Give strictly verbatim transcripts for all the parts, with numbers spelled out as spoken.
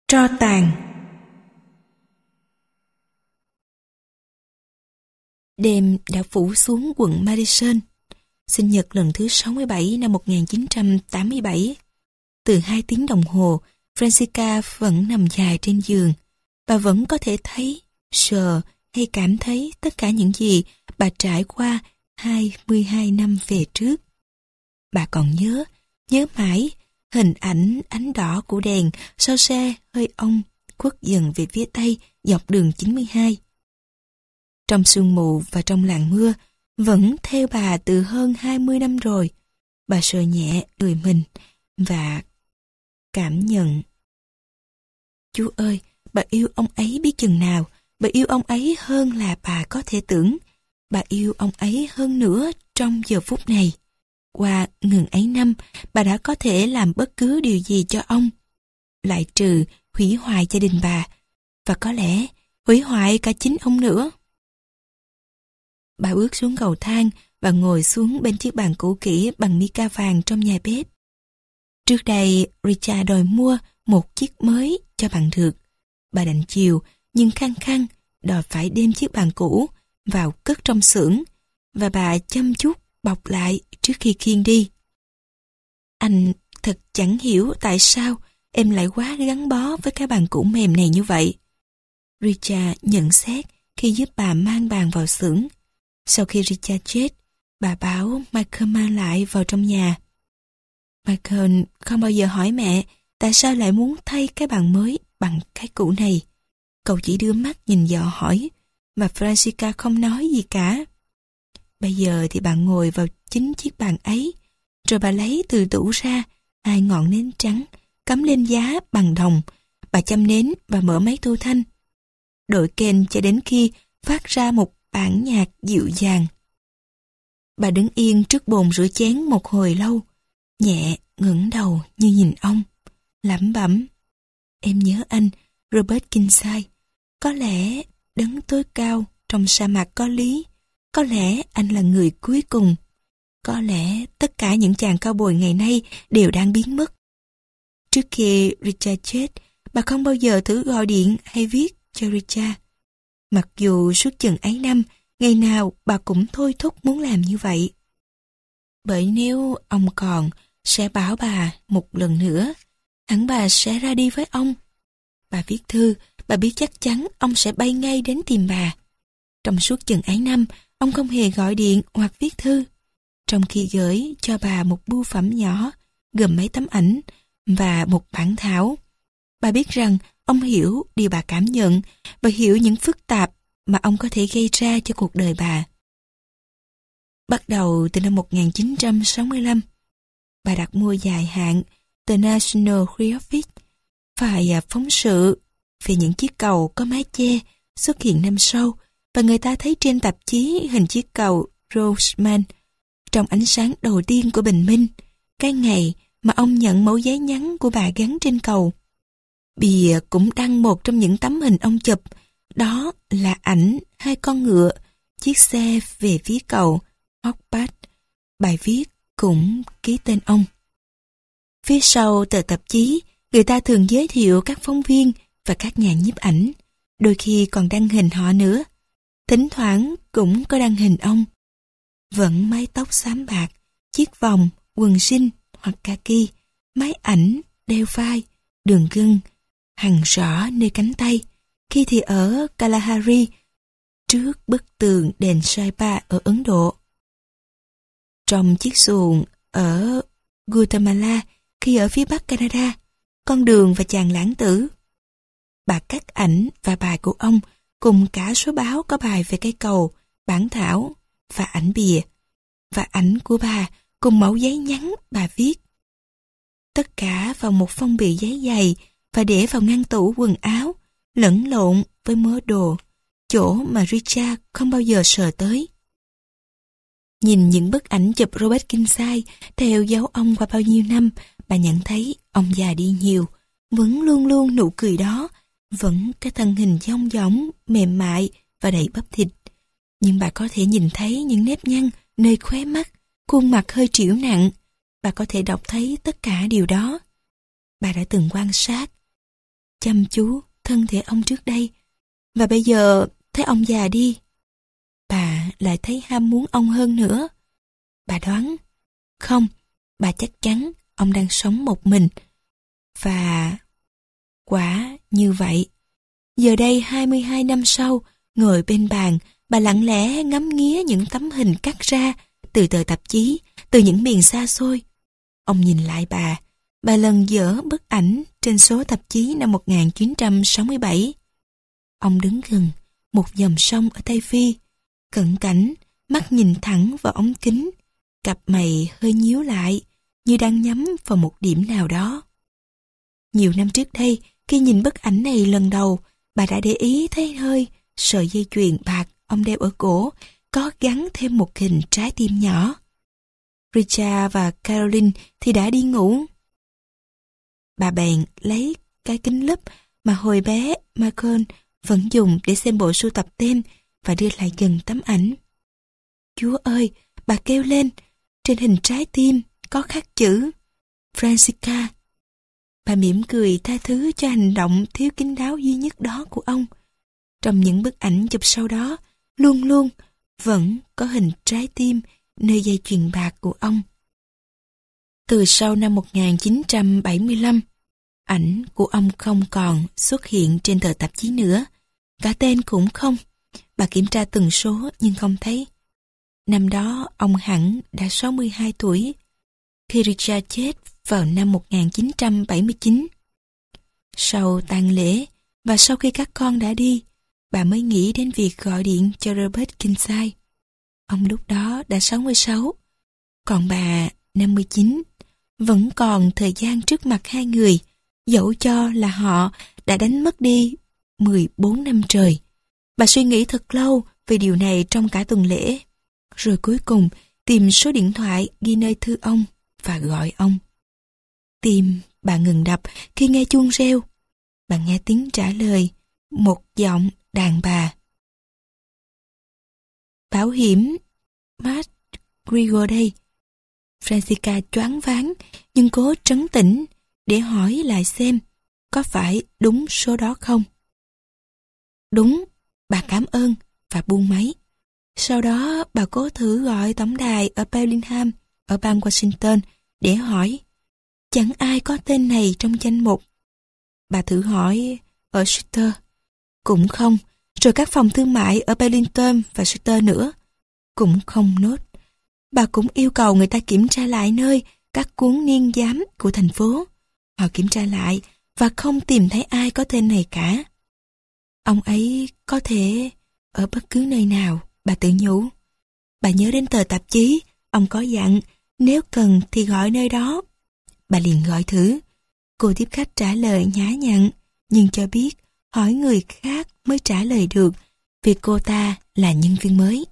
Tro tàn. Đêm đã phủ xuống quận Madison. Sinh nhật lần thứ sáu mươi bảy năm một nghìn chín trăm tám mươi bảy. Từ hai tiếng đồng hồ, Francesca vẫn nằm dài trên giường. Bà vẫn có thể thấy, sờ hay cảm thấy tất cả những gì bà trải qua hai mươi hai năm về trước. Bà còn nhớ, nhớ mãi, hình ảnh ánh đỏ của đèn sau xe hơi ong khuất dần về phía tây dọc đường chín mươi hai. Trong sương mù và trong làn mưa, vẫn theo bà từ hơn hai mươi năm rồi. Bà sờ nhẹ người mình và cảm nhận. Chú ơi, bà yêu ông ấy biết chừng nào, bà yêu ông ấy hơn là bà có thể tưởng. Bà yêu ông ấy hơn nữa trong giờ phút này. Qua ngần ấy năm, bà đã có thể làm bất cứ điều gì cho ông. Lại trừ hủy hoại gia đình bà, và có lẽ hủy hoại cả chính ông nữa. Bà bước xuống cầu thang và ngồi xuống bên chiếc bàn cũ kỹ bằng mica vàng trong nhà bếp. Trước đây, Richard đòi mua một chiếc mới cho bằng được. Bà đành chiều, nhưng khăng khăng đòi phải đem chiếc bàn cũ vào cất trong xưởng, và bà chăm chút bọc lại trước khi khiêng đi. Anh thật chẳng hiểu tại sao em lại quá gắn bó với cái bàn cũ mềm này như vậy. Richard nhận xét khi giúp bà mang bàn vào xưởng. Sau khi Richard chết, bà bảo Michael mang lại vào trong nhà. Michael không bao giờ hỏi mẹ tại sao lại muốn thay cái bàn mới bằng cái cũ này. Cậu chỉ đưa mắt nhìn dò hỏi, mà Francesca không nói gì cả. Bây giờ thì bà ngồi vào chính chiếc bàn ấy, rồi bà lấy từ tủ ra hai ngọn nến trắng cắm lên giá bằng đồng. Bà châm nến và mở máy thu thanh, đội kênh cho đến khi phát ra một bản nhạc dịu dàng. Bà đứng yên trước bồn rửa chén một hồi lâu, nhẹ ngẩng đầu như nhìn ông, lẩm bẩm: em nhớ anh, Robert Kinsey. Có lẽ đấng tối cao trong sa mạc có lý. Có lẽ anh là người cuối cùng. Có lẽ tất cả những chàng cao bồi ngày nay đều đang biến mất. Trước khi Richard chết, bà không bao giờ thử gọi điện hay viết cho Richard. Mặc dù suốt chừng ấy năm, ngày nào bà cũng thôi thúc muốn làm như vậy. Bởi nếu ông còn, sẽ bảo bà một lần nữa, hẳn bà sẽ ra đi với ông. Bà viết thư, bà biết chắc chắn ông sẽ bay ngay đến tìm bà. Trong suốt chừng ấy năm, ông không hề gọi điện hoặc viết thư, trong khi gửi cho bà một bưu phẩm nhỏ, gồm mấy tấm ảnh và một bản thảo. Bà biết rằng ông hiểu điều bà cảm nhận và hiểu những phức tạp mà ông có thể gây ra cho cuộc đời bà. Bắt đầu từ năm một nghìn chín trăm sáu mươi lăm, bà đặt mua dài hạn The National Geographic phải phóng sự về những chiếc cầu có mái che xuất hiện năm sau, và người ta thấy trên tạp chí hình chiếc cầu Roseman trong ánh sáng đầu tiên của bình minh, cái ngày mà ông nhận mẫu giấy nhắn của bà gắn trên cầu. Bìa cũng đăng một trong những tấm hình ông chụp, đó là ảnh hai con ngựa, chiếc xe về phía cầu Hogback. Bài viết cũng ký tên ông. Phía sau tờ tạp chí, người ta thường giới thiệu các phóng viên và các nhà nhiếp ảnh, đôi khi còn đăng hình họ nữa. Thỉnh thoảng cũng có đăng hình ông. Vẫn mái tóc xám bạc, chiếc vòng, quần jean hoặc kaki, máy ảnh, đeo vai, đường gân hằn rõ nơi cánh tay. Khi thì ở Kalahari, trước bức tường đền Saipa ở Ấn Độ. Trong chiếc xuồng ở Guatemala, khi ở phía bắc Canada, con đường và chàng lãng tử. Bà cắt ảnh và bài của ông, cùng cả số báo có bài về cây cầu, bản thảo và ảnh bìa, và ảnh của bà cùng mẫu giấy nhắn bà viết. Tất cả vào một phong bì giấy dày và để vào ngăn tủ quần áo, lẫn lộn với mớ đồ, chỗ mà Richard không bao giờ sờ tới. Nhìn những bức ảnh chụp Robert Kinsey theo dấu ông qua bao nhiêu năm, bà nhận thấy ông già đi nhiều, vẫn luôn luôn nụ cười đó, vẫn cái thân hình dong dỏng, mềm mại và đầy bắp thịt. Nhưng bà có thể nhìn thấy những nếp nhăn nơi khóe mắt, khuôn mặt hơi trĩu nặng. Bà có thể đọc thấy tất cả điều đó. Bà đã từng quan sát. chăm chú thân thể ông trước đây, và bây giờ thấy ông già đi, bà lại thấy ham muốn ông hơn nữa. Bà đoán, không, bà chắc chắn ông đang sống một mình. Và quả như vậy. Giờ đây hai mươi hai năm sau, ngồi bên bàn, bà lặng lẽ ngắm nghía những tấm hình cắt ra từ tờ tạp chí, từ những miền xa xôi. Ông nhìn lại bà, bà lần dở bức ảnh trên số tạp chí năm một nghìn chín trăm sáu mươi bảy. Ông đứng gần một dòng sông ở Tây Phi, cận cảnh, mắt nhìn thẳng vào ống kính, cặp mày hơi nhíu lại, như đang nhắm vào một điểm nào đó. Nhiều năm trước đây, khi nhìn bức ảnh này lần đầu, bà đã để ý thấy hơi sợi dây chuyền bạc ông đeo ở cổ có gắn thêm một hình trái tim nhỏ. Richard và Caroline thì đã đi ngủ. Bà bèn lấy cái kính lúp mà hồi bé Michael vẫn dùng để xem bộ sưu tập tem và đưa lại gần tấm ảnh. Chúa ơi, bà kêu lên, trên hình trái tim có khắc chữ Francesca. Bà mỉm cười tha thứ cho hành động thiếu kín đáo duy nhất đó của ông. Trong những bức ảnh chụp sau đó, luôn luôn vẫn có hình trái tim nơi dây chuyền bạc của ông. Từ sau năm một nghìn chín trăm bảy mươi lăm, ảnh của ông không còn xuất hiện trên tờ tạp chí nữa. Cả tên cũng không. Bà kiểm tra từng số nhưng không thấy. Năm đó ông hẳn đã sáu mươi hai tuổi. Khi Richard chết vào năm một nghìn chín trăm bảy mươi chín. Sau tang lễ và sau khi các con đã đi, bà mới nghĩ đến việc gọi điện cho Robert Kinsey. Ông lúc đó đã sáu mươi sáu, còn bà năm mươi chín. Vẫn còn thời gian trước mặt hai người, dẫu cho là họ đã đánh mất đi mười bốn năm trời. Bà suy nghĩ thật lâu về điều này trong cả tuần lễ, rồi cuối cùng tìm số điện thoại ghi nơi thư ông và gọi ông. Tim bà ngừng đập khi nghe chuông reo. Bà nghe tiếng trả lời, một giọng đàn bà. Bảo hiểm Matt Grigor đây. Francesca choáng váng nhưng cố trấn tĩnh để hỏi lại xem có phải đúng số đó không. Đúng, bà cảm ơn và buông máy. Sau đó bà cố thử gọi tổng đài ở Bellingham ở bang Washington để hỏi. Chẳng ai có tên này trong danh mục. Bà thử hỏi ở Sutter, cũng không. Rồi các phòng thương mại ở Burlington và Sutter nữa, cũng không nốt. Bà cũng yêu cầu người ta kiểm tra lại nơi các cuốn niên giám của thành phố. Họ kiểm tra lại và không tìm thấy ai có tên này cả. Ông ấy có thể ở bất cứ nơi nào, bà tự nhủ. Bà nhớ đến tờ tạp chí, ông có dặn nếu cần thì gọi nơi đó. Bà liền gọi thử. Cô tiếp khách trả lời nhã nhặn, nhưng cho biết hỏi người khác mới trả lời được vì cô ta là nhân viên mới.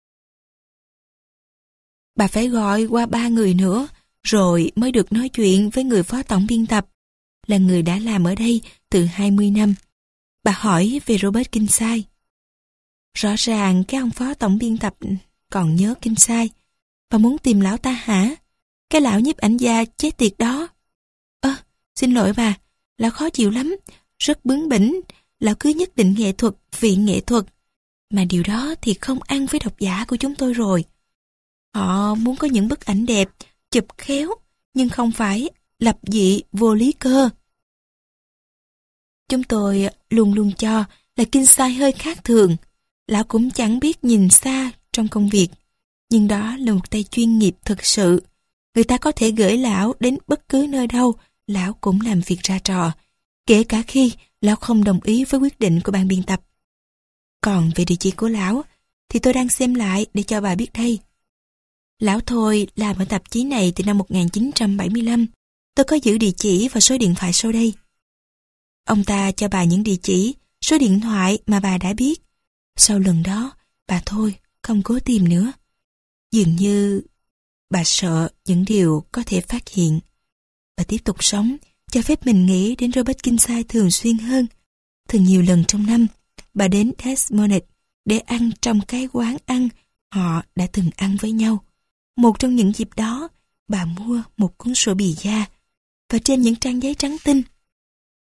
Bà phải gọi qua ba người nữa rồi mới được nói chuyện với người phó tổng biên tập, là người đã làm ở đây từ hai mươi năm. Bà hỏi về Robert Kinsey. Rõ ràng cái ông phó tổng biên tập còn nhớ Kinsey. Bà muốn tìm lão ta hả? Cái lão nhiếp ảnh gia chết tiệt đó. Ơ, à, xin lỗi bà, lão khó chịu lắm, rất bướng bỉnh, lão cứ nhất định nghệ thuật vì nghệ thuật. Mà điều đó thì không ăn với độc giả của chúng tôi rồi. Họ muốn có những bức ảnh đẹp, chụp khéo, nhưng không phải lập dị vô lý cơ. Chúng tôi luôn luôn cho là Kinsey hơi khác thường. Lão cũng chẳng biết nhìn xa trong công việc, nhưng đó là một tay chuyên nghiệp thực sự. Người ta có thể gửi lão đến bất cứ nơi đâu, lão cũng làm việc ra trò, kể cả khi lão không đồng ý với quyết định của ban biên tập. Còn về địa chỉ của lão, thì tôi đang xem lại để cho bà biết đây. Lão Thôi làm ở tạp chí này từ năm một nghìn chín trăm bảy mươi lăm. Tôi có giữ địa chỉ và số điện thoại sau đây. Ông ta cho bà những địa chỉ, số điện thoại mà bà đã biết. Sau lần đó, bà Thôi không cố tìm nữa. Dường như bà sợ những điều có thể phát hiện. Bà tiếp tục sống, cho phép mình nghĩ đến Robert Kinsey thường xuyên hơn. Thường nhiều lần trong năm, bà đến Desmonet để ăn trong cái quán ăn họ đã từng ăn với nhau. Một trong những dịp đó, bà mua một cuốn sổ bì da và trên những trang giấy trắng tinh.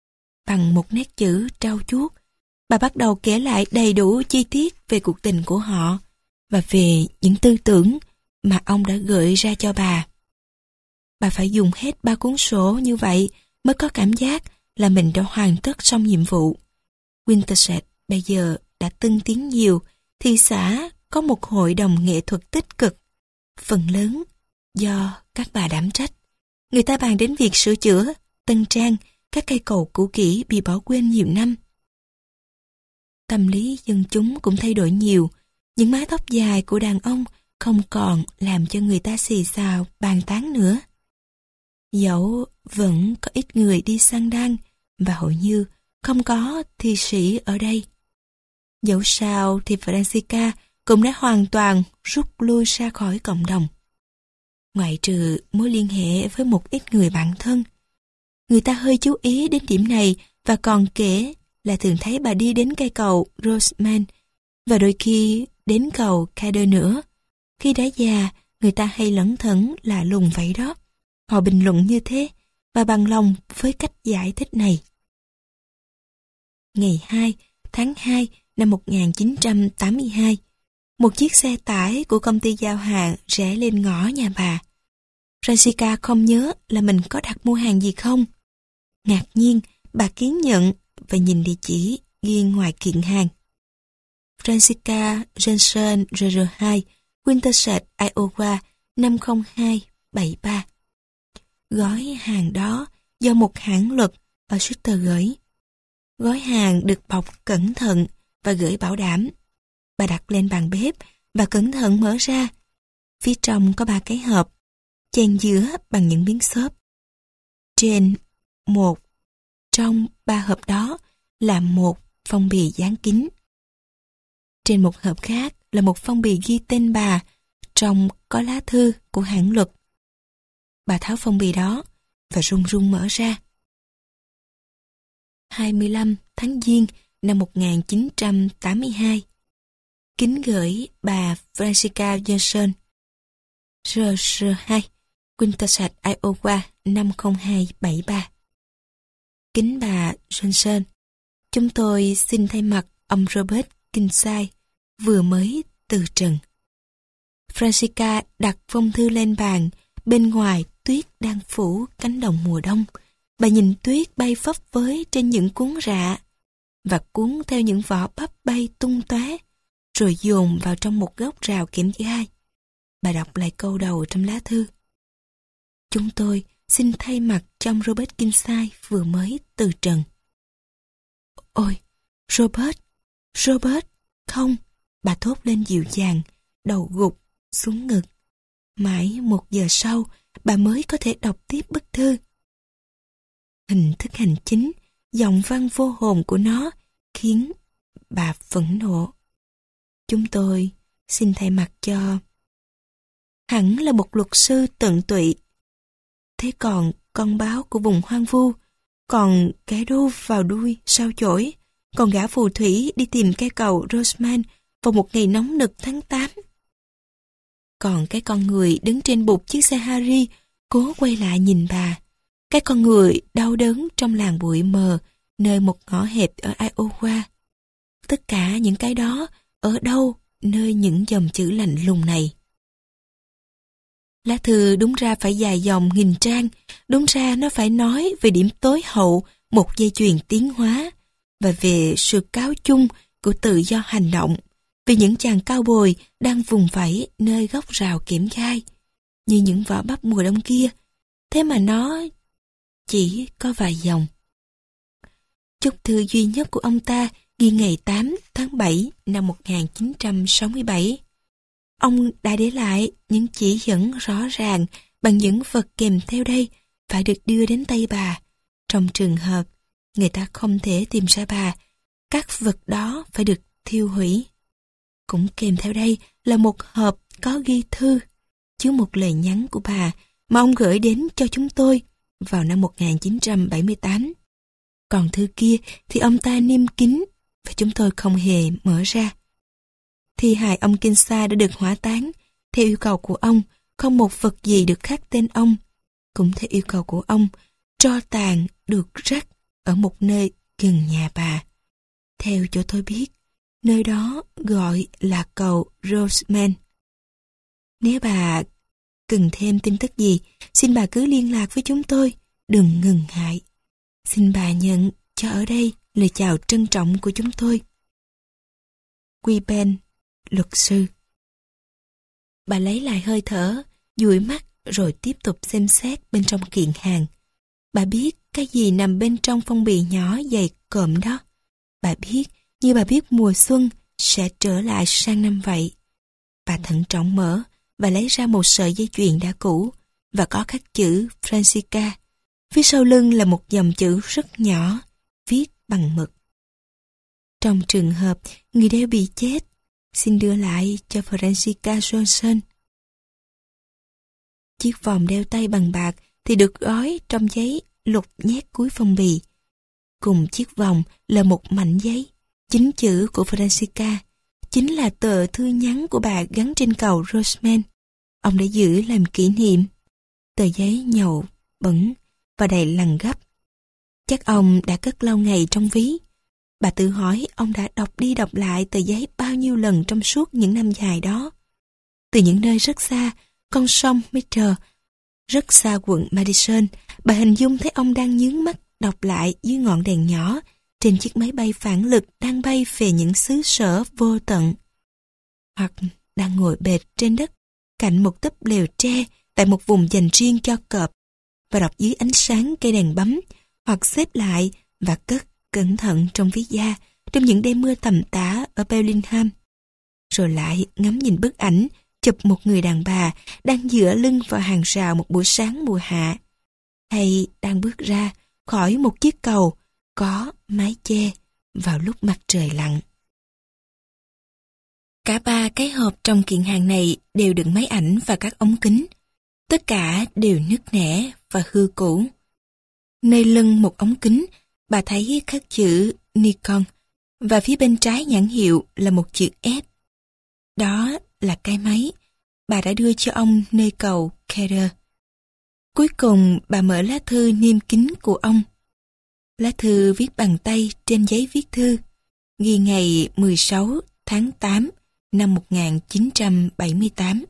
bằng một nét chữ trau chuốt. Bà bắt đầu kể lại đầy đủ chi tiết về cuộc tình của họ và về những tư tưởng mà ông đã gợi ra cho bà. Bà phải dùng hết ba cuốn sổ như vậy mới có cảm giác là mình đã hoàn tất xong nhiệm vụ. Winterset bây giờ đã tân tiến nhiều, thị xã có một hội đồng nghệ thuật tích cực, phần lớn do các bà đảm trách. Người ta bàn đến việc sửa chữa, tân trang các cây cầu cũ kỹ bị bỏ quên nhiều năm. Tâm lý dân chúng cũng thay đổi nhiều. Những mái tóc dài của đàn ông không còn làm cho người ta xì xào bàn tán nữa. Dẫu vẫn có ít người đi săn đan và hầu như không có thi sĩ ở đây. Dẫu sao thì Francesca cũng đã hoàn toàn rút lui ra khỏi cộng đồng. Ngoại trừ mối liên hệ với một ít người bạn thân. Người ta hơi chú ý đến điểm này và còn kể là thường thấy bà đi đến cây cầu Roseman và đôi khi đến cầu Cader nữa. Khi đã già, người ta hay lẩn thẩn là lùng vậy đó. Họ bình luận như thế và bằng lòng với cách giải thích này. Ngày hai tháng hai năm một nghìn chín trăm tám mươi hai, một chiếc xe tải của công ty giao hàng rẽ lên ngõ nhà bà. Francesca không nhớ là mình có đặt mua hàng gì không. Ngạc nhiên, bà ký nhận và nhìn địa chỉ ghi ngoài kiện hàng. Francesca Jensen R R hai, Winterset, Iowa, năm không hai bảy ba. Gói hàng đó do một hãng luật ở Sutter gửi. Gói hàng được bọc cẩn thận và gửi bảo đảm. Bà đặt lên bàn bếp và cẩn thận mở ra. Phía trong có ba cái hộp, chèn giữa bằng những miếng xốp. Trên một trong ba hộp đó là một phong bì dán kín. Trên một hộp khác là một phong bì ghi tên bà, trong có lá thư của hãng luật. Bà tháo phong bì đó và run run mở ra. hai mươi lăm tháng Giêng năm một nghìn chín trăm tám mươi hai. Kính gửi bà Francesca Jensen, R R hai, Winterset, Iowa, năm không hai bảy ba. Kính bà Jensen, chúng tôi xin thay mặt ông Robert Kinsey vừa mới từ trần. Francesca đặt phong thư lên bàn, bên ngoài tuyết đang phủ cánh đồng mùa đông. Bà nhìn tuyết bay phấp phới trên những cuốn rạ và cuốn theo những vỏ bắp bay tung tóe, rồi dồn vào trong một góc rào kẽm gai. Bà đọc lại câu đầu trong lá thư. Chúng tôi xin thay mặt cho ông Robert Kinsey vừa mới từ trần. Ôi, Robert, Robert, không, bà thốt lên dịu dàng, đầu gục xuống ngực. Mãi một giờ sau, bà mới có thể đọc tiếp bức thư. Hình thức hành chính, giọng văn vô hồn của nó khiến bà phẫn nộ. Chúng tôi xin thay mặt cho... Hẳn là một luật sư tận tụy. Thế còn con báo của vùng hoang vu, còn cái đu vào đuôi sao chổi, còn gã phù thủy đi tìm cây cầu Roseman vào một ngày nóng nực tháng tám. Còn cái con người đứng trên bục chiếc xe Harry cố quay lại nhìn bà. Cái con người đau đớn trong làng bụi mờ nơi một ngõ hẹp ở Iowa. Tất cả những cái đó ở đâu nơi những dòng chữ lạnh lùng này? Lá thư đúng ra phải dài dòng nghìn trang, đúng ra nó phải nói về điểm tối hậu một dây chuyền tiến hóa và về sự cáo chung của tự do hành động, vì những chàng cao bồi đang vùng vẫy nơi góc rào kẽm gai, như những vỏ bắp mùa đông kia. Thế mà nó chỉ có vài dòng. Chúc thư duy nhất của ông ta ghi ngày tám tháng bảy năm một nghìn chín trăm sáu mươi bảy. Ông đã để lại những chỉ dẫn rõ ràng bằng những vật kèm theo đây phải được đưa đến tay bà. Trong trường hợp người ta không thể tìm ra bà, các vật đó phải được thiêu hủy. Cũng kèm theo đây là một hộp có ghi thư, chứa một lời nhắn của bà mà ông gửi đến cho chúng tôi vào năm một nghìn chín trăm bảy mươi tám. Còn thư kia thì ông ta niêm kín và chúng tôi không hề mở ra. Thi hài ông Kinsey đã được hỏa táng. Theo yêu cầu của ông, không một vật gì được khắc tên ông. Cũng theo yêu cầu của ông, tro tàn được rắc ở một nơi gần nhà bà. Theo chỗ tôi biết, nơi đó gọi là cầu Roseman. Nếu bà cần thêm tin tức gì, xin bà cứ liên lạc với chúng tôi, đừng ngần ngại. Xin bà nhận cho ở đây lời chào trân trọng của chúng tôi. Quy Ben, luật sư. Bà lấy lại hơi thở, dụi mắt rồi tiếp tục xem xét bên trong kiện hàng. Bà biết cái gì nằm bên trong phong bì nhỏ dày cộm đó. Bà biết như bà biết mùa xuân sẽ trở lại sang năm vậy. Bà thận trọng mở và lấy ra một sợi dây chuyền đã cũ và có khắc chữ Francesca. Phía sau lưng là một dòng chữ rất nhỏ, viết bằng mực. Trong trường hợp người đeo bị chết, xin đưa lại cho Francesca Johnson. Chiếc vòng đeo tay bằng bạc thì được gói trong giấy lục nhét cuối phong bì. Cùng chiếc vòng là một mảnh giấy, chính chữ của Francesca, chính là tờ thư nhắn của bà gắn trên cầu Roseman. Ông đã giữ làm kỷ niệm. Tờ giấy nhầu, bẩn và đầy lằn gấp. Chắc ông đã cất lâu ngày trong ví. Bà tự hỏi ông đã đọc đi đọc lại tờ giấy bao nhiêu lần trong suốt những năm dài đó. Từ những nơi rất xa, con sông Meter, rất xa quận Madison, bà hình dung thấy ông đang nhướng mắt đọc lại dưới ngọn đèn nhỏ trên chiếc máy bay phản lực đang bay về những xứ sở vô tận. Hoặc đang ngồi bệt trên đất cạnh một túp lều tre tại một vùng dành riêng cho cọp và đọc dưới ánh sáng cây đèn bấm, hoặc xếp lại và cất cẩn thận trong ví da trong những đêm mưa tầm tã ở Bellingham. Rồi lại ngắm nhìn bức ảnh chụp một người đàn bà đang dựa lưng vào hàng rào một buổi sáng mùa hạ, hay đang bước ra khỏi một chiếc cầu có mái che vào lúc mặt trời lặn. Cả ba cái hộp trong kiện hàng này đều đựng máy ảnh và các ống kính. Tất cả đều nứt nẻ và hư cũ. Nơi lưng một ống kính, bà thấy khắc chữ Nikon và phía bên trái nhãn hiệu là một chữ S. Đó là cái máy bà đã đưa cho ông nơi cầu Keter. Cuối cùng bà mở lá thư niêm kín của ông. Lá thư viết bằng tay trên giấy viết thư, ghi ngày mười sáu tháng tám năm một nghìn chín trăm bảy mươi tám.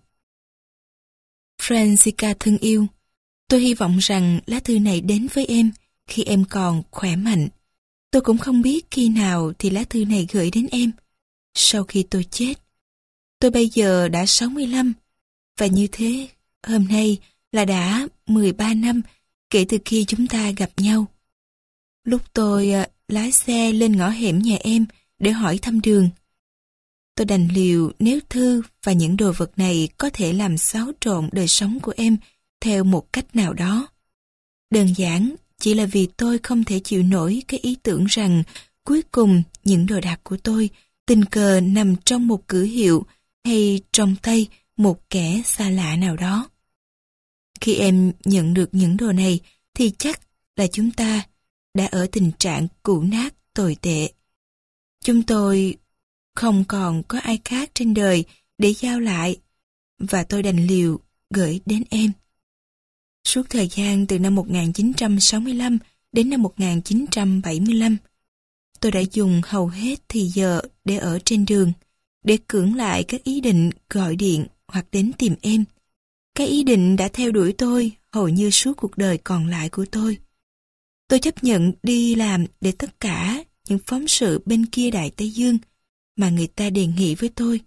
Francesca thân yêu, tôi hy vọng rằng lá thư này đến với em khi em còn khỏe mạnh. Tôi cũng không biết khi nào thì lá thư này gửi đến em. Sau khi tôi chết, tôi bây giờ đã sáu mươi lăm, và như thế, hôm nay là đã mười ba năm kể từ khi chúng ta gặp nhau. Lúc tôi lái xe lên ngõ hẻm nhà em để hỏi thăm đường, tôi đành liều nếu thư và những đồ vật này có thể làm xáo trộn đời sống của em theo một cách nào đó. Đơn giản chỉ là vì tôi không thể chịu nổi cái ý tưởng rằng cuối cùng những đồ đạc của tôi tình cờ nằm trong một cử hiệu hay trong tay một kẻ xa lạ nào đó. Khi em nhận được những đồ này thì chắc là chúng ta đã ở tình trạng cũ nát tồi tệ. Chúng tôi không còn có ai khác trên đời để giao lại, và tôi đành liều gửi đến em. Suốt thời gian từ năm một nghìn chín trăm sáu mươi lăm đến năm một nghìn chín trăm bảy mươi lăm, tôi đã dùng hầu hết thì giờ để ở trên đường, để cưỡng lại các ý định gọi điện hoặc đến tìm em. Cái ý định đã theo đuổi tôi hầu như suốt cuộc đời còn lại của tôi. Tôi chấp nhận đi làm để tất cả những phóng sự bên kia Đại Tây Dương mà người ta đề nghị với tôi.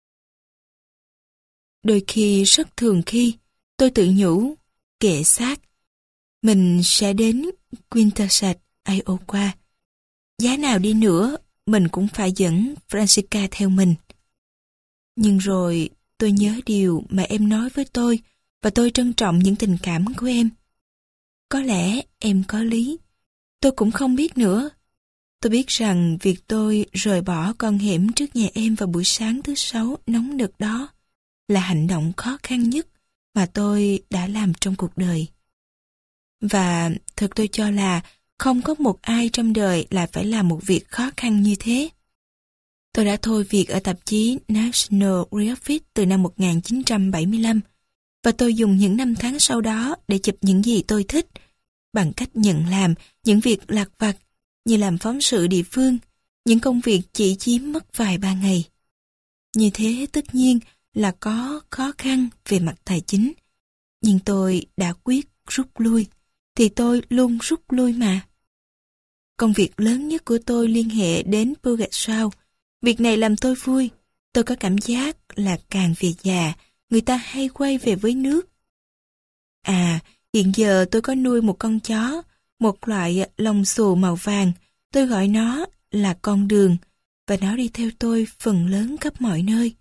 Đôi khi, rất thường khi, tôi tự nhủ, kệ xác, mình sẽ đến Winterset, Iowa. Giá nào đi nữa, mình cũng phải dẫn Francesca theo mình. Nhưng rồi tôi nhớ điều mà em nói với tôi, và tôi trân trọng những tình cảm của em. Có lẽ em có lý. Tôi cũng không biết nữa. Tôi biết rằng việc tôi rời bỏ con hẻm trước nhà em vào buổi sáng thứ Sáu nóng nực đó là hành động khó khăn nhất mà tôi đã làm trong cuộc đời. Và thực tôi cho là không có một ai trong đời lại phải làm một việc khó khăn như thế. Tôi đã thôi việc ở tạp chí National Geographic từ năm một nghìn chín trăm bảy mươi lăm, và tôi dùng những năm tháng sau đó để chụp những gì tôi thích, bằng cách nhận làm những việc lặt vặt như làm phóng sự địa phương, những công việc chỉ chiếm mất vài ba ngày. Như thế tất nhiên là có khó khăn về mặt tài chính, nhưng tôi đã quyết rút lui, thì tôi luôn rút lui mà. Công việc lớn nhất của tôi liên hệ đến Puget Sound. Việc này làm tôi vui. Tôi có cảm giác là càng về già, người ta hay quay về với nước. À, hiện giờ tôi có nuôi một con chó, một loại lông xù màu vàng. Tôi gọi nó là con đường, và nó đi theo tôi phần lớn khắp mọi nơi.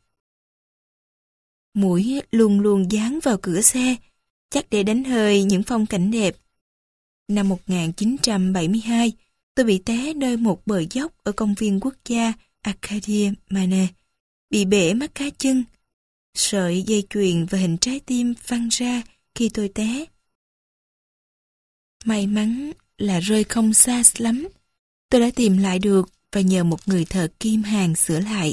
Muỗi luôn luôn dán vào cửa xe, chắc để đánh hơi những phong cảnh đẹp. Năm một nghìn chín trăm bảy mươi hai, tôi bị té nơi một bờ dốc ở công viên quốc gia Acadia Mane, bị bể mắt cá chân. Sợi dây chuyền và hình trái tim văng ra khi tôi té. May mắn là rơi không xa lắm. Tôi đã tìm lại được và nhờ một người thợ kim hàn sửa lại.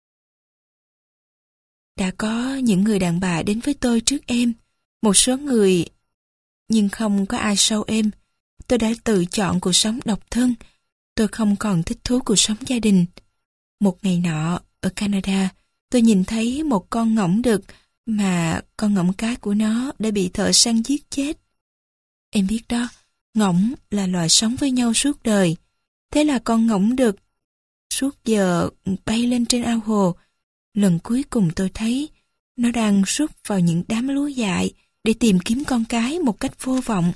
Đã có những người đàn bà đến với tôi trước em, một số người, nhưng không có ai sau em. Tôi đã tự chọn cuộc sống độc thân. Tôi không còn thích thú cuộc sống gia đình. Một ngày nọ, ở Canada, tôi nhìn thấy một con ngỗng đực mà con ngỗng cái của nó đã bị thợ săn giết chết. Em biết đó, ngỗng là loài sống với nhau suốt đời. Thế là con ngỗng đực suốt giờ bay lên trên ao hồ. Lần cuối cùng tôi thấy nó đang rút vào những đám lúa dại để tìm kiếm con cái một cách vô vọng.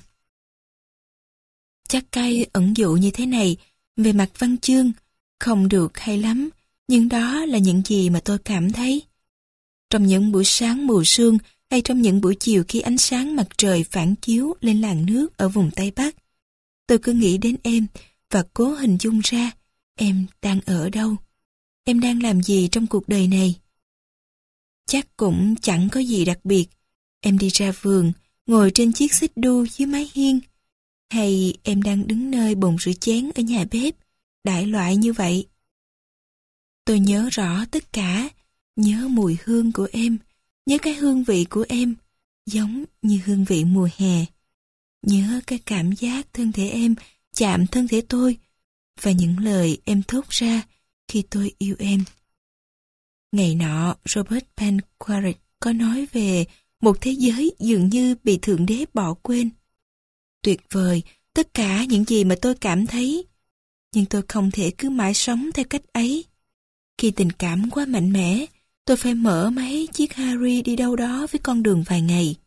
Chắc cay ẩn dụ như thế này, về mặt văn chương, không được hay lắm, nhưng đó là những gì mà tôi cảm thấy. Trong những buổi sáng mù sương hay trong những buổi chiều khi ánh sáng mặt trời phản chiếu lên làn nước ở vùng Tây Bắc, tôi cứ nghĩ đến em và cố hình dung ra em đang ở đâu, em đang làm gì trong cuộc đời này. Chắc cũng chẳng có gì đặc biệt. Em đi ra vườn, ngồi trên chiếc xích đu dưới mái hiên, hay em đang đứng nơi bồn rửa chén ở nhà bếp, đại loại như vậy. Tôi nhớ rõ tất cả, nhớ mùi hương của em, nhớ cái hương vị của em, giống như hương vị mùa hè. Nhớ cái cảm giác thân thể em chạm thân thể tôi, và những lời em thốt ra khi tôi yêu em. Ngày nọ, Robert Penquarrick có nói về một thế giới dường như bị Thượng Đế bỏ quên. Tuyệt vời, tất cả những gì mà tôi cảm thấy. Nhưng tôi không thể cứ mãi sống theo cách ấy. Khi tình cảm quá mạnh mẽ, tôi phải mở máy chiếc Harry đi đâu đó với con đường vài ngày.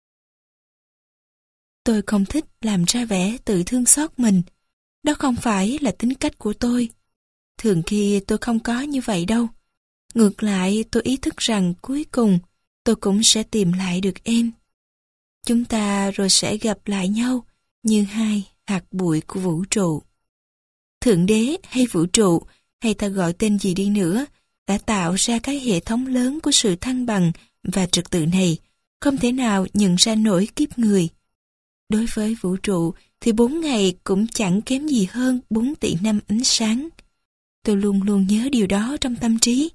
Tôi không thích làm ra vẻ tự thương xót mình. Đó không phải là tính cách của tôi. Thường khi tôi không có như vậy đâu. Ngược lại, tôi ý thức rằng cuối cùng tôi cũng sẽ tìm lại được em. Chúng ta rồi sẽ gặp lại nhau như hai hạt bụi của vũ trụ. Thượng Đế hay vũ trụ, hay ta gọi tên gì đi nữa, đã tạo ra cái hệ thống lớn của sự thăng bằng và trật tự này, không thể nào nhận ra nổi kiếp người. Đối với vũ trụ thì bốn ngày cũng chẳng kém gì hơn bốn tỷ năm ánh sáng. Tôi luôn luôn nhớ điều đó trong tâm trí.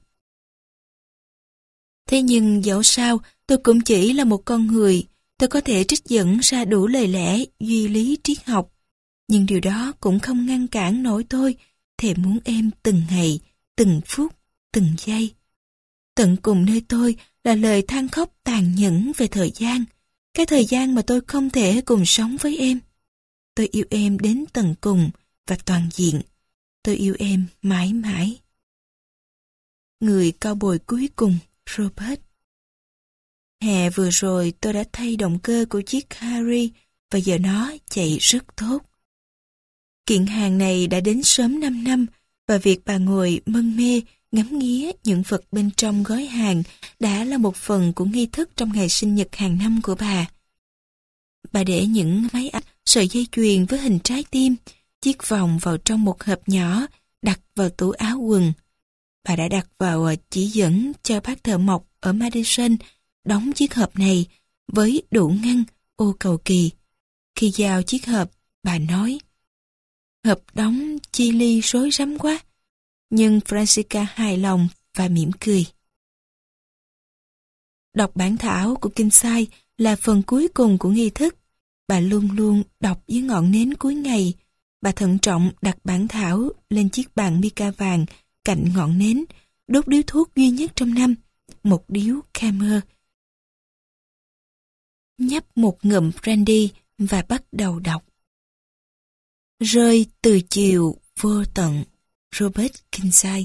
Thế nhưng dẫu sao, tôi cũng chỉ là một con người, tôi có thể trích dẫn ra đủ lời lẽ, duy lý triết học. Nhưng điều đó cũng không ngăn cản nổi tôi thèm muốn em từng ngày, từng phút, từng giây. Tận cùng nơi tôi là lời than khóc tàn nhẫn về thời gian, cái thời gian mà tôi không thể cùng sống với em. Tôi yêu em đến tận cùng và toàn diện. Tôi yêu em mãi mãi. Người cao bồi cuối cùng, Robert. Hè vừa rồi tôi đã thay động cơ của chiếc Harry và giờ nó chạy rất tốt. Kiện hàng này đã đến sớm năm năm và việc bà ngồi mân mê ngắm nghía những vật bên trong gói hàng đã là một phần của nghi thức trong ngày sinh nhật hàng năm của bà. Bà để những máy ảnh, sợi dây chuyền với hình trái tim, chiếc vòng vào trong một hộp nhỏ đặt vào tủ áo quần. Bà đã đặt vào chỉ dẫn cho bác thợ mộc ở Madison đóng chiếc hộp này với đủ ngăn ô cầu kỳ. Khi giao chiếc hộp, bà nói: "Hộp đóng chi ly rối rắm quá." Nhưng Francesca hài lòng và mỉm cười. Đọc bản thảo của Kinh Sai là phần cuối cùng của nghi thức. Bà luôn luôn đọc dưới ngọn nến cuối ngày, Bà thận trọng đặt bản thảo lên chiếc bàn mica vàng cạnh ngọn nến, đốt điếu thuốc duy nhất trong năm, một điếu Camel. Nhấp một ngụm brandy và bắt đầu đọc. Rơi từ chiều vô tận, Robert Kinsey.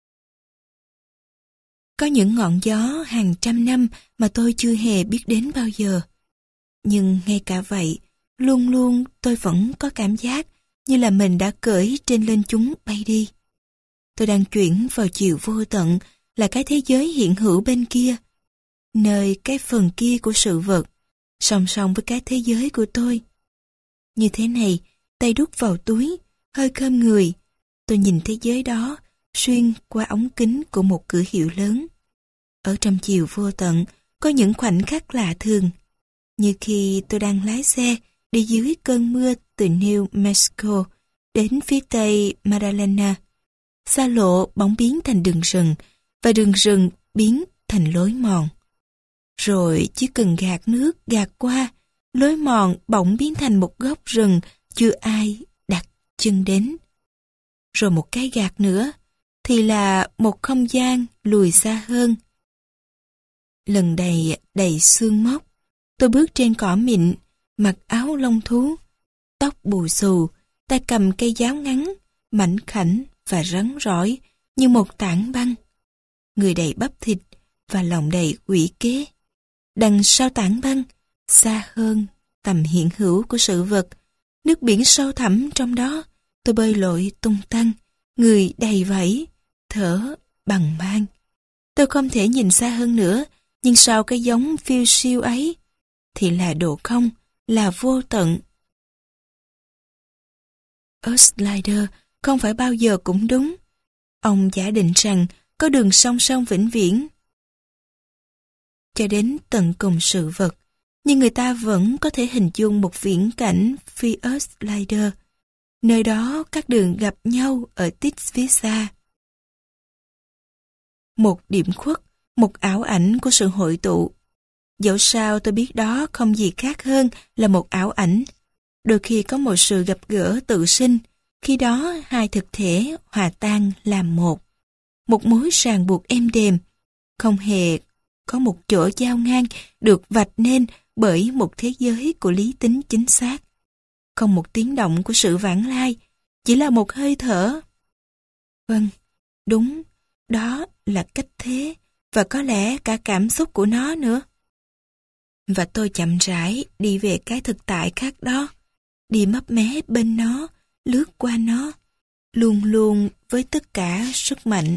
Có những ngọn gió hàng trăm năm mà tôi chưa hề biết đến bao giờ. Nhưng ngay cả vậy, luôn luôn tôi vẫn có cảm giác như là mình đã cưỡi trên lên chúng bay đi. Tôi đang chuyển vào chiều vô tận, là cái thế giới hiện hữu bên kia, nơi cái phần kia của sự vật, song song với cái thế giới của tôi. Như thế này, tay đút vào túi, hơi khom người, tôi nhìn thế giới đó xuyên qua ống kính của một cửa hiệu lớn. Ở trong chiều vô tận, có những khoảnh khắc lạ thường, như khi tôi đang lái xe đi dưới cơn mưa từ New Mexico đến phía tây Madalena. Xa lộ bỗng biến thành đường rừng, và đường rừng biến thành lối mòn. Rồi chỉ cần gạt nước gạt qua, lối mòn bỗng biến thành một góc rừng chưa ai đặt chân đến. Rồi một cái gạt nữa, thì là một không gian lùi xa hơn. Lần đầy đầy xương mốc, tôi bước trên cỏ mịn, mặc áo lông thú, tóc bù xù, tay cầm cây giáo ngắn, mảnh khảnh và rắn rỏi như một tảng băng. Người đầy bắp thịt và lòng đầy quỷ kế. Đằng sau tảng băng, xa hơn tầm hiện hữu của sự vật, nước biển sâu thẳm trong đó, tôi bơi lội tung tăng, người đầy vẫy, thở bằng mang. Tôi không thể nhìn xa hơn nữa, nhưng sau cái giống phiêu siêu ấy, thì là độ không, là vô tận. Slider không phải bao giờ cũng đúng. Ông giả định rằng có đường song song vĩnh viễn cho đến tận cùng sự vật, nhưng người ta vẫn có thể hình dung một viễn cảnh phi Slider, nơi đó các đường gặp nhau ở tít phía xa. Một điểm khuất, một ảo ảnh của sự hội tụ. Dẫu sao tôi biết đó không gì khác hơn là một ảo ảnh. Đôi khi có một sự gặp gỡ tự sinh, khi đó hai thực thể hòa tan làm một. Một mối ràng buộc êm đềm, không hề có một chỗ giao ngang được vạch nên bởi một thế giới của lý tính chính xác. Không một tiếng động của sự vãng lai, chỉ là một hơi thở. Vâng, đúng, đó là cách thế, và có lẽ cả cảm xúc của nó nữa. Và tôi chậm rãi đi về cái thực tại khác đó, đi mấp mé bên nó, lướt qua nó, luôn luôn với tất cả sức mạnh.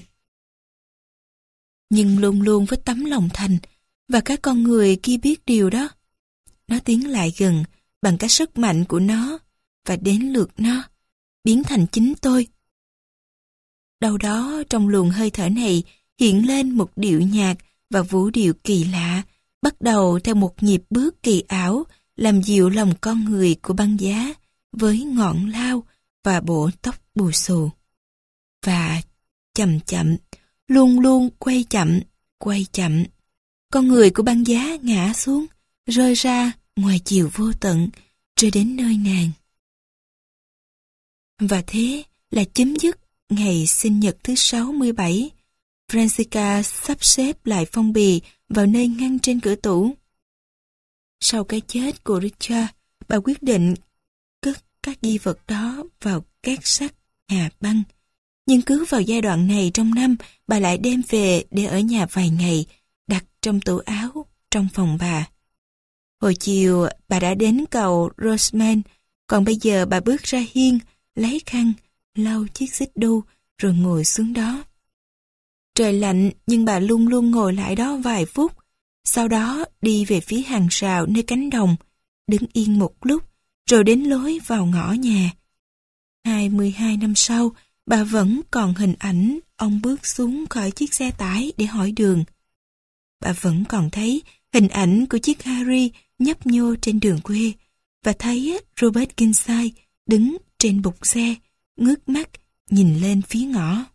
Nhưng luôn luôn với tấm lòng thành, và cái con người kia biết điều đó. Nó tiến lại gần bằng cái sức mạnh của nó, và đến lượt nó, biến thành chính tôi. Đâu đó trong luồng hơi thở này hiện lên một điệu nhạc và vũ điệu kỳ lạ, bắt đầu theo một nhịp bước kỳ ảo, làm dịu lòng con người của băng giá với ngọn lao và bộ tóc bù xù. Và chậm chậm, luôn luôn quay chậm, quay chậm, con người của băng giá ngã xuống, rơi ra ngoài chiều vô tận, rơi đến nơi nàng. Và thế là chấm dứt ngày sinh nhật thứ sáu mươi bảy. Francesca sắp xếp lại phong bì vào nơi ngăn trên cửa tủ. Sau cái chết của Richard, bà quyết định cất các di vật đó vào két sắt nhà băng. Nhưng cứ vào giai đoạn này trong năm, bà lại đem về để ở nhà vài ngày, đặt trong tủ áo, trong phòng bà. Hồi chiều, bà đã đến cầu Roseman, còn bây giờ bà bước ra hiên, lấy khăn, lau chiếc xích đu, rồi ngồi xuống đó. Trời lạnh, nhưng bà luôn luôn ngồi lại đó vài phút, sau đó đi về phía hàng rào nơi cánh đồng, đứng yên một lúc, rồi đến lối vào ngõ nhà. hai mươi hai năm sau, bà vẫn còn hình ảnh ông bước xuống khỏi chiếc xe tải để hỏi đường. Bà vẫn còn thấy hình ảnh của chiếc Harry nhấp nhô trên đường quê, và thấy Robert Kinsey đứng trên bục xe, ngước mắt nhìn lên phía ngõ.